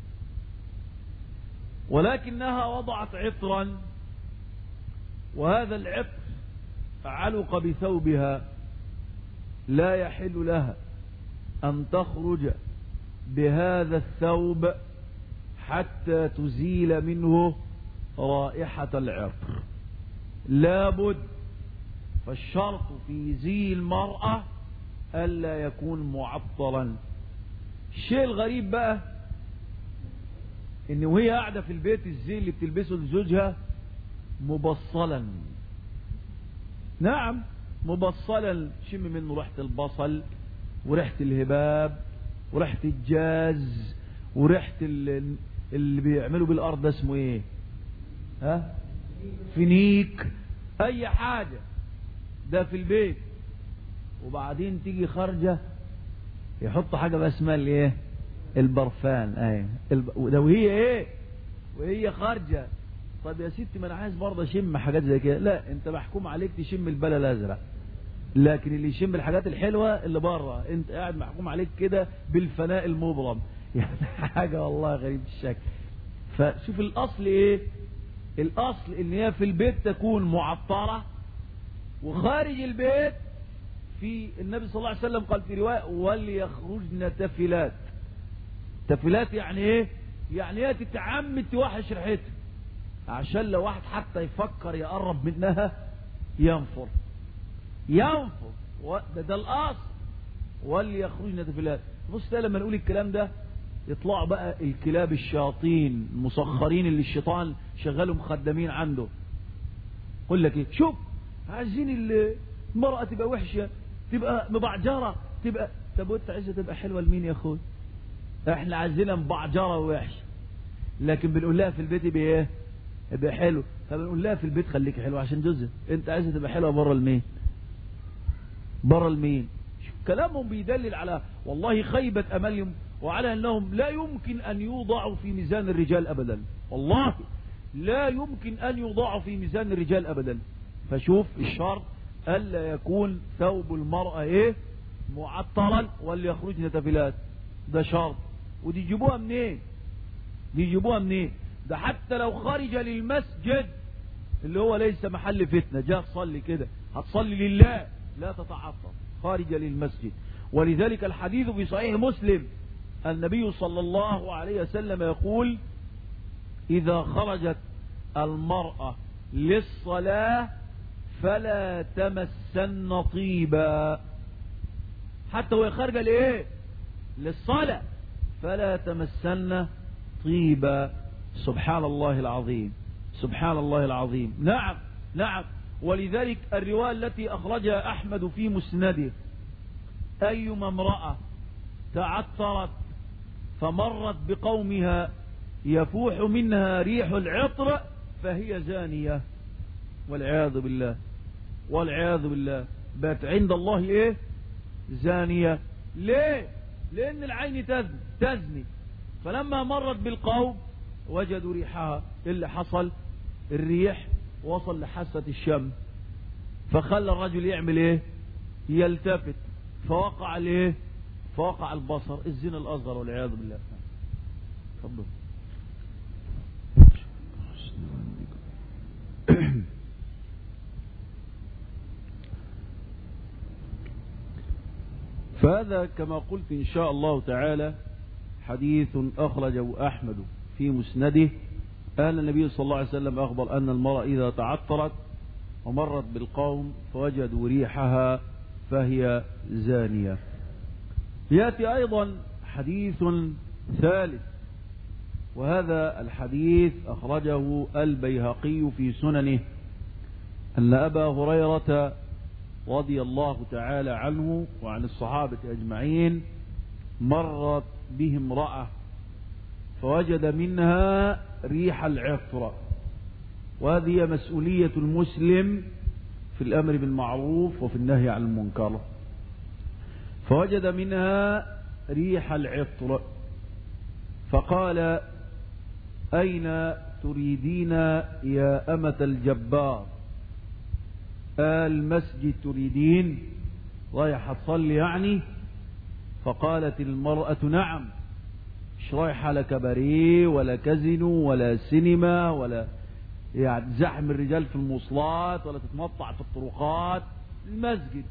ولكنها وضعت عطرا، وهذا العطر علق بثوبها، لا يحل لها أن تخرج بهذا الثوب حتى تزيل منه رائحة العطر. لابد. فالشرط في زي المرأة ألا يكون معطرا. الشيء الغريب بقى إن وهي قاعدة في البيت الزي اللي بتلبسه لزوجها مبصلا. نعم مبصلا، شم منه ريحة البصل وريحة الهباب وريحة الجاز وريحة اللي بيعملوا بالأرض ده اسمه ايه؟ ها؟ فينيك، اي حاجة ده في البيت. وبعدين تيجي خارجة يحط حاجة بقى اسمها الايه؟ البرفان. ايه الب... ده وهي ايه؟ وهي خارجة. طب يا ستي ما انا عايز برضه اشم حاجات زي كده. لا، انت محكوم عليك تشم البلا الازرق، لكن اللي يشم الحاجات الحلوة اللي بره انت قاعد محكوم عليك كده بالفناء المبرم. يعني حاجة والله غريب الشكل. فشوف الاصل ايه؟ الاصل ان هي في البيت تكون معطرة، وخارج البيت في النبي صلى الله عليه وسلم قال في رواية وليخرجن تفلات. تفلات يعني ايه؟ يعني هي تتعمد توحش ريحتها عشان لو واحد حتى يفكر يقرب منها ينفر ينفر. ده, ده الاصل. وليخرجن تفلات. بص لما نقول الكلام ده يطلعوا بقى الكلاب الشياطين المسخرين اللي الشيطان شغلهم خدامين عنده. يقول لك ايه؟ شوف عايزين المرأة تبقى وحشة، تبقى مبعجرة، تبقى. طب وانت عايزة تبقى حلوة لمين يا اخوي؟ احنا عايزينها مبعجرة ووحشة، لكن بنقول لها في البيت يبقى ايه؟ يبقى حلو. فبنقول لها في البيت خليك حلوة عشان جوزها. انت عايزة تبقى حلوة بره المين؟ بره المين؟ كلامهم بيدلل على والله خيبة املهم، وعلى انهم لا يمكن ان يوضعوا في ميزان الرجال ابدا. والله لا يمكن ان يوضعوا في ميزان الرجال ابدا. فشوف الشرط الا يكون ثوب المرأة ايه؟ معطرا وليخرجن تفلات. ده شرط. ودي يجيبوها منين؟ دي يجيبوها منين؟ ده حتى لو خرج للمسجد اللي هو ليس محل فتنة، جاء تصلي كده هتصلي لله لا تتعطر، خارج للمسجد. ولذلك الحديث في صحيح مسلم النبي صلى الله عليه وسلم يقول إذا خرجت المرأة للصلاة فلا تمسن طيبا. حتى وهي خارجة لإيه؟ للصلاة. فلا تمسن طيبا. سبحان الله العظيم، سبحان الله العظيم. نعم نعم. ولذلك الرواية التي أخرجها أحمد في مسنده أيما امرأة تعطرت فمرت بقومها يفوح منها ريح العطر فهي زانية، والعياذ بالله والعياذ بالله. بات عند الله ايه؟ زانية. ليه؟ لأن العين تزني, تزني. فلما مرت بالقوم وجدوا ريحها. اللي حصل الريح وصل لحاسة الشم، فخلى الرجل يعمل ايه؟ يلتفت، فوقع الايه؟ فوقع البصر. الزنا الأصغر والعياذ بالله. تفضل. فهذا كما قلت إن شاء الله تعالى حديث أخرجه أحمد في مسنده أن النبي صلى الله عليه وسلم أخبر أن المرأة إذا تعطرت ومرت بالقوم فوجدوا ريحها فهي زانية. يأتي أيضا حديث ثالث، وهذا الحديث أخرجه البيهقي في سننه أن أبا هريرة رضي الله تعالى عنه وعن الصحابة أجمعين مرت به امرأة فوجد منها ريح العطر. وهذه مسؤولية المسلم في الأمر بالمعروف وفي النهي عن المنكر. فوجد منها ريح العطر فقال أين تريدين يا أمة الجبار؟ المسجد تريدين؟ رايحة تصلي يعني؟ فقالت المرأة نعم. مش رايحة لا كباريه ولا كازينو ولا سينما ولا يعني زحم الرجال في المواصلات ولا تتمطع في الطرقات، المسجد.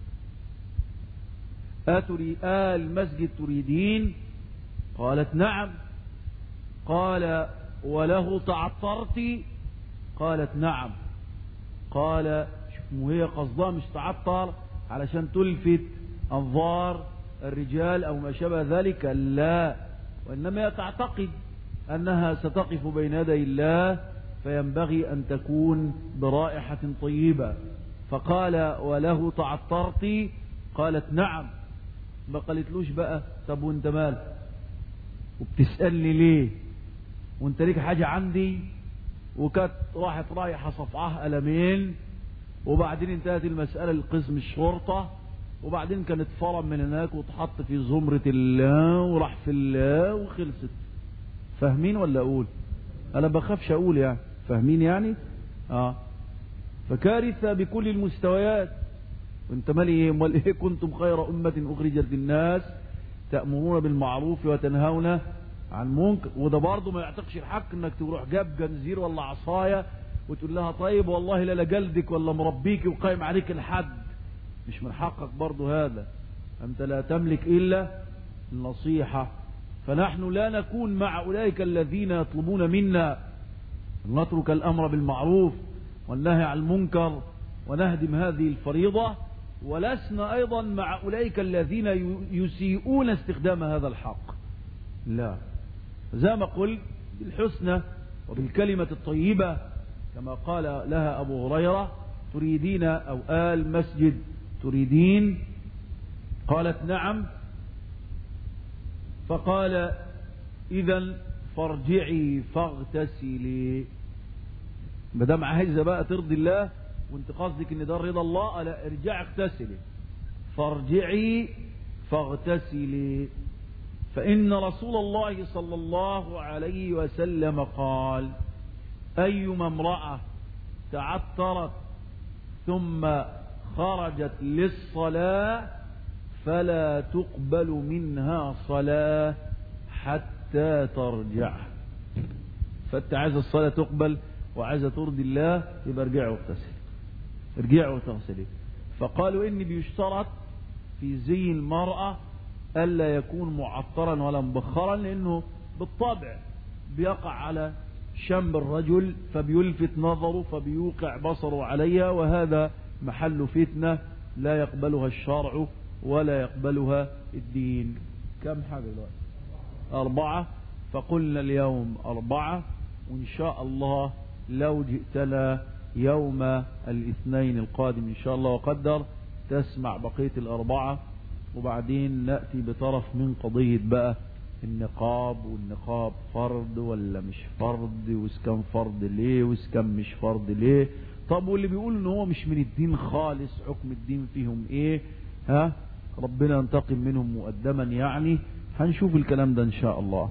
أتري آه المسجد تريدين؟ قالت نعم. قال وله تعطرت؟ قالت نعم. قال شوف هي قصدها مش تعطر علشان تلفت أنظار الرجال أو ما شابه ذلك، لا، وإنما تعتقد أنها ستقف بين يدي الله فينبغي أن تكون برائحة طيبة. فقال وله تعطرت؟ قالت نعم. ما قالتلوش بقى طب وانت مالك وبتسألني ليه وانت ليك حاجة عندي؟ وكانت راحت رايحة صفعه ألمين، وبعدين انتهت المسألة لقسم الشرطة، وبعدين كانت فرم من هناك وتحط في زمرة الله وراح في الله وخلصت. فاهمين ولا أقول؟ أنا بخافش أقول يعني. فاهمين يعني؟ آه فكارثة بكل المستويات. وانت مالي ايه؟ امال ايه؟ كنتم خير أمة أخرجت للناس تأمرون بالمعروف وتنهون عن المنكر. وده برضه ما يعتقش الحق انك تروح جاب جنزير ولا عصاية وتقول لها طيب والله لا جلدك ولا مربيك وقايم عليك الحد. مش من حقك برضه هذا. أنت لا تملك إلا النصيحة. فنحن لا نكون مع أولئك الذين يطلبون منا أن نترك الأمر بالمعروف والنهي عن المنكر ونهدم هذه الفريضة، ولسنا أيضا مع أولئك الذين يسيئون استخدام هذا الحق. لا، زي ما قلت بالحسنى وبالكلمة الطيبة كما قال لها أبو هريرة تريدين أو آل مسجد تريدين؟ قالت نعم. فقال إذن فارجعي فاغتسلي. ما دام عايزة بقى ترضي الله وانت قصدك ان ده رضا الله، لا ارجعي اغتسلي. فارجعي فاغتسلي فإن رسول الله صلى الله عليه وسلم قال أيما امرأة تعطرت ثم خرجت للصلاة فلا تقبل منها صلاة حتى ترجع. فانت عايز الصلاة تقبل وعايز ترضي الله يبقى ارجعي واغتسلي، ارجعي واغتسلي. فقالوا إن بيشترط في زي المرأة ألا يكون معطرا ولا مبخرا، لأنه بالطبع بيقع على شم الرجل فبيلفت نظره فبيوقع بصره عليها، وهذا محل فتنة لا يقبلها الشرع ولا يقبلها الدين. كم حاجة دلوقتي؟ أربعة. فقلنا اليوم أربعة، وإن شاء الله لو جئتنا يوم الاثنين القادم إن شاء الله وقدر تسمع بقية الأربعة، وبعدين نأتي بطرف من قضية بقى النقاب، والنقاب فرض ولا مش فرض، واسكان فرض ليه واسكان مش فرض ليه. طب واللي بيقول ان هو مش من الدين خالص حكم الدين فيهم ايه؟ ها ربنا ينتقم منهم مقدما يعني. هنشوف الكلام ده ان شاء الله.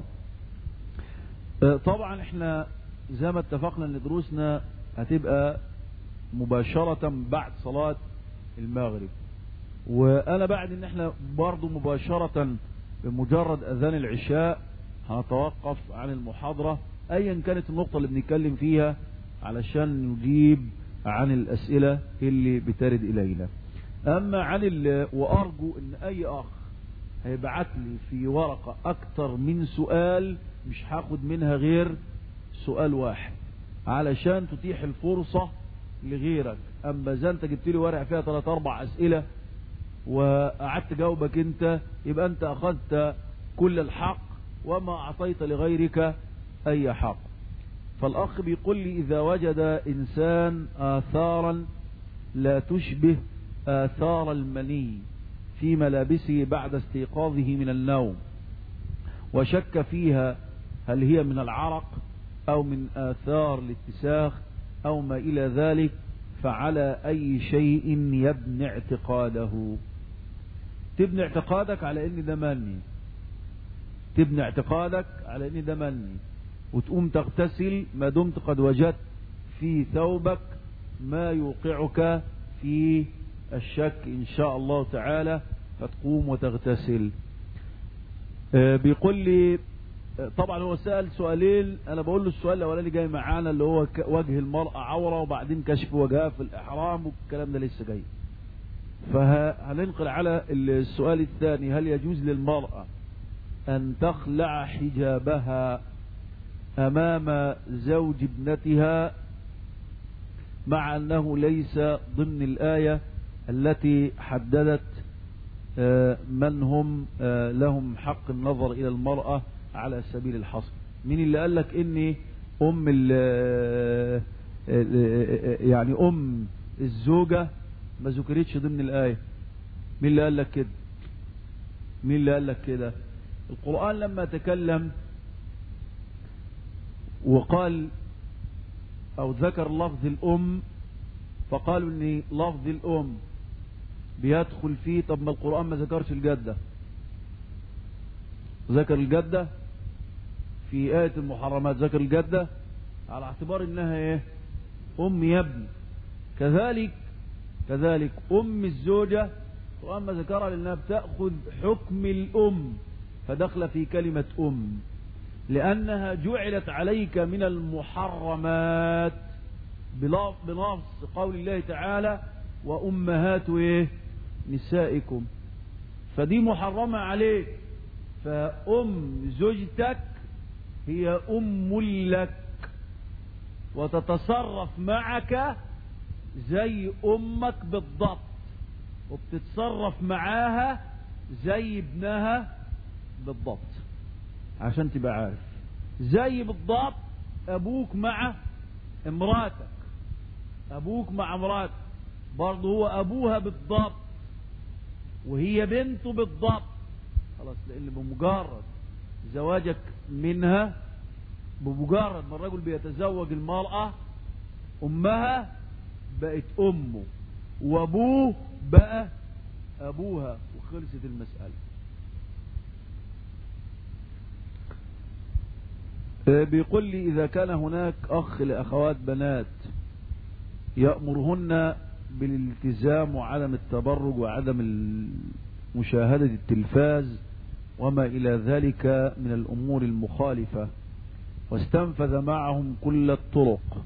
طبعا احنا زي ما اتفقنا ان دروسنا هتبقى مباشرة بعد صلاة المغرب، وانا بعد ان احنا برضو مباشرة بمجرد اذان العشاء هنتوقف عن المحاضرة ايا كانت النقطة اللي بنتكلم فيها علشان نجيب عن الاسئلة اللي بترد الينا. اما عن ال... وارجو ان اي اخ هيبعت لي في ورقة اكتر من سؤال مش هاخد منها غير سؤال واحد علشان تتيح الفرصة لغيرك. اما اذا انت جبت لي ورقة فيها ثلاث اربع اسئلة وقعدت جاوبك انت يبقى انت اخذت كل الحق وما اعطيت لغيرك اي حق. فالاخ بيقول لي اذا وجد انسان اثارا لا تشبه اثار المني في ملابسه بعد استيقاظه من النوم وشك فيها هل هي من العرق او من اثار الاتساخ او ما الى ذلك، فعلى اي شيء يبني اعتقاده؟ تبني اعتقادك على ان ده مني، تبني اعتقادك على ان ده مني، وتقوم تغتسل ما دمت قد وجدت في ثوبك ما يوقعك في الشك إن شاء الله تعالى، فتقوم وتغتسل. بيقول لي طبعا هو سأل سؤالين، أنا بقول له السؤال الأولاني جاي معانا اللي هو وجه المرأة عورة وبعدين كشف وجهها في الإحرام والكلام ده لسه جاي. فهننقل على السؤال الثاني: هل يجوز للمرأة أن تخلع حجابها أمام زوج ابنتها مع أنه ليس ضمن الآية التي حددت من هم لهم حق النظر إلى المرأة على سبيل الحصر؟ مين اللي قال لك إن أم يعني أم الزوجة ما ذكرتش ضمن الآية؟ مين اللي قال لك كده؟ مين اللي قال لك كده؟ القرآن لما تكلم وقال أو ذكر لفظ الأم فقالوا إن لفظ الأم بيدخل فيه. طب ما القرآن ما ذكرش الجدة؟ ذكر الجدة في آية المحرمات، ذكر الجدة على اعتبار إنها إيه؟ أم يا ابني. كذلك كذلك أم الزوجة القرآن ما ذكرها لأنها بتأخذ حكم الأم، فدخل في كلمة أم لأنها جعلت عليك من المحرمات بنص قول الله تعالى: وأمهات إيه؟ نسائكم. فدي محرمة عليك. فأم زوجتك هي أم لك وتتصرف معك زي أمك بالضبط، وبتتصرف معاها زي ابنها بالضبط. عشان تبقى عارف، زي بالضبط أبوك مع امراتك، أبوك مع امراتك برضه هو أبوها بالضبط وهي بنته بالضبط. خلاص، لأن بمجرد زواجك منها، بمجرد ما الرجل بيتزوج المرأة، أمها بقت أمه وأبوه بقى أبوها، وخلصت المسألة. بيقول لي: إذا كان هناك أخ لأخوات بنات يأمرهن بالالتزام وعدم التبرج وعدم مشاهدة التلفاز وما إلى ذلك من الأمور المخالفة، واستنفذ معهم كل الطرق،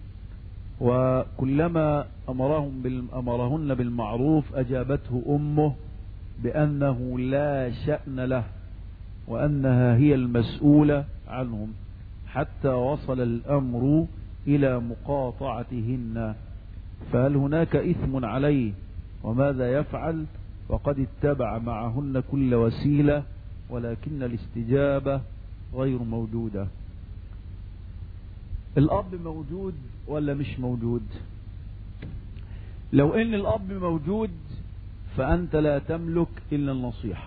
وكلما أمرهم أمرهن بالمعروف أجابته أمه بأنه لا شأن له وأنها هي المسؤولة عنهم، حتى وصل الأمر إلى مقاطعتهن، فهل هناك إثم عليه؟ وماذا يفعل؟ وقد اتبع معهن كل وسيلة ولكن الاستجابة غير موجودة. الأب موجود ولا مش موجود؟ لو إن الأب موجود فأنت لا تملك إلا النصيحة،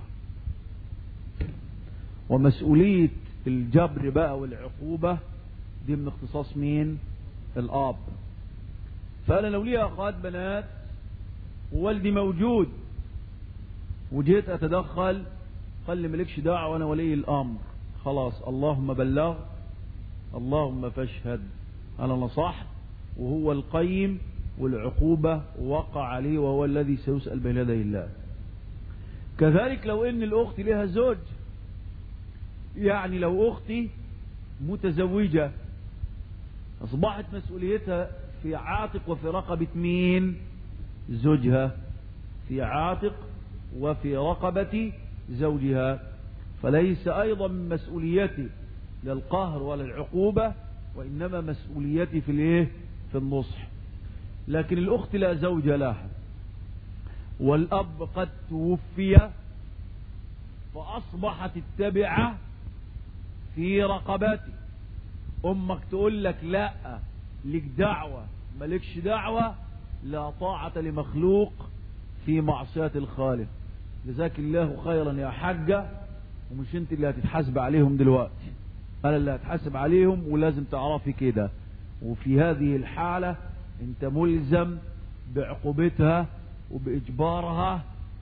ومسؤولية الجبر بقى والعقوبة دي من اختصاص مين؟ الأب. فأنا لو لي أخوات بنات ووالدي موجود وجيت أتدخل، قال لي مالكش دعوة وأنا ولي الأمر، خلاص اللهم بلغ اللهم فاشهد، أنا نصحت وهو القيم والعقوبة وقع عليه وهو الذي سيسأل بين يدي الله. كذلك لو إن الأخت لها زوج، يعني لو أختي متزوجة أصبحت مسؤوليتها في عاتق وفي رقبة مين؟ زوجها، في عاتق وفي رقبة زوجها، فليس أيضا من مسؤوليتي للقهر ولا العقوبة، وإنما مسؤوليتي في الايه؟ في النصح. لكن الأخت لا زوج لها والأب قد توفي فأصبحت التبعة في رقبتي، أمك تقول لك لا لك دعوة مالكش دعوة، لا طاعة لمخلوق في معصية الخالق. جزاك الله خيرا يا حاجة، ومش انت اللي هتتحاسب عليهم دلوقتي، انا اللي هتحاسب عليهم، ولازم تعرفي كده. وفي هذه الحالة انت ملزم بعقوبتها وبإجبارها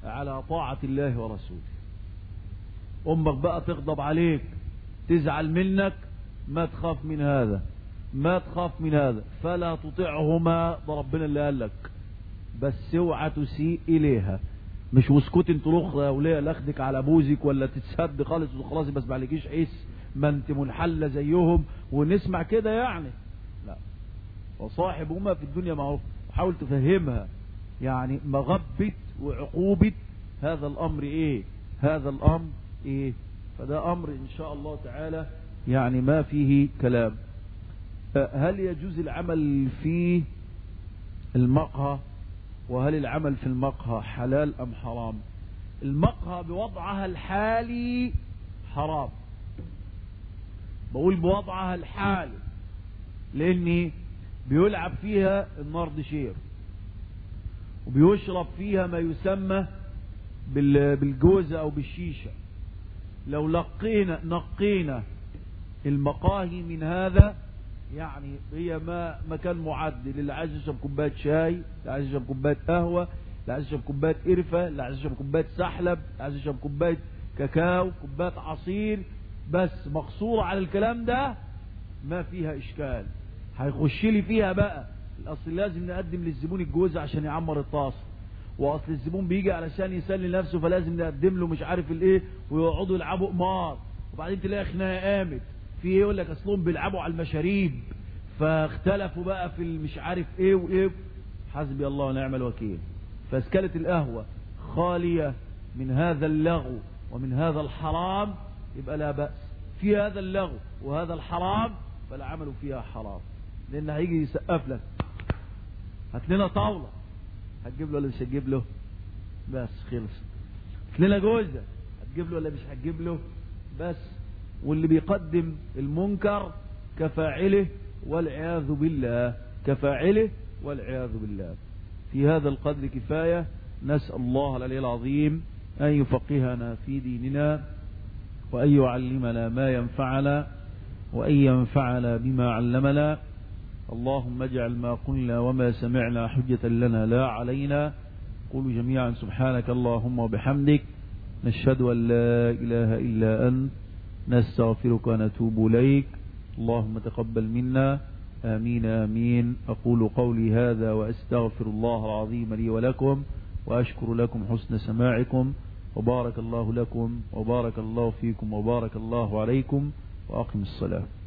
على طاعة الله ورسوله. أمك بقى تغضب عليك تزعل منك، ما تخاف من هذا، ما تخاف من هذا، فلا تطيعهما، ده ربنا اللي قال لك، بس اوعى تسيء إليها. مش واسكت انت الاخرى يا وليه لاخدك على بوزك ولا تتسد خالص وخلاص بس معلكيش حس ما انت منحله زيهم ونسمع كده يعني. لا، وصاحبهما في الدنيا معروف، وحاول تفهمها يعني مغبة وعقوبة هذا الامر ايه، هذا الامر ايه. فده امر ان شاء الله تعالى يعني ما فيه كلام. هل يجوز العمل في المقهى؟ وهل العمل في المقهى حلال ام حرام؟ المقهى بوضعها الحالي حرام، بقول بوضعها الحالي لاني بيلعب فيها الناردشير وبيشرب فيها ما يسمى بالجوزة او بالشيشة. لو لقينا نقينا المقاهي من هذا يعني هي ما مكان معد للي عايز يشرب كوبايه شاي، اللي عايز يشرب كوبايه قهوه، اللي عايز يشرب كوبايه قرفه، اللي عايز يشرب كوبايه سحلب، اللي عايز يشرب كوبايه كاكاو، كوبايه عصير، بس مقصوره على الكلام ده ما فيها اشكال. هيخش لي فيها بقى الاصل لازم نقدم للزبون الجوزة عشان يعمر الطاسه، واصل الزبون بيجي علشان يسلي نفسه فلازم نقدم له مش عارف الايه، ويقعدوا يلعبوا قمار، وبعدين تلاقي خناقه قامت في ايه، يقول لك اصلهم بيلعبوا على المشاريب فاختلفوا بقى في مش عارف ايه وايه. حسبي الله ونعم الوكيل. فاسكالة القهوة خالية من هذا اللغو ومن هذا الحرام يبقى لا بأس. في هذا اللغو وهذا الحرام فالعمل فيها حرام، لان هيجي يسقف لك هات لنا طاولة، هتجيب له ولا مش هتجيب له؟ بس خلص. هات لنا جوزة، هتجيب له ولا مش هتجيب له؟ بس. واللي بيقدم المنكر كفاعله والعياذ بالله، كفاعله والعياذ بالله. في هذا القدر كفاية. نسأل الله العلي العظيم أن يفقهنا في ديننا وأن يعلمنا ما ينفعنا وأن ينفعنا بما علمنا. اللهم اجعل ما قلنا وما سمعنا حجة لنا لا علينا. قولوا جميعا سبحانك اللهم وبحمدك نشهد أن لا إله إلا أنت نستغفرك ونتوب إليك. اللهم تقبل منا. آمين آمين. أقول قولي هذا وأستغفر الله العظيم لي ولكم، وأشكر لكم حسن سماعكم، وبارك الله لكم وبارك الله فيكم وبارك الله عليكم، وأقم الصلاة.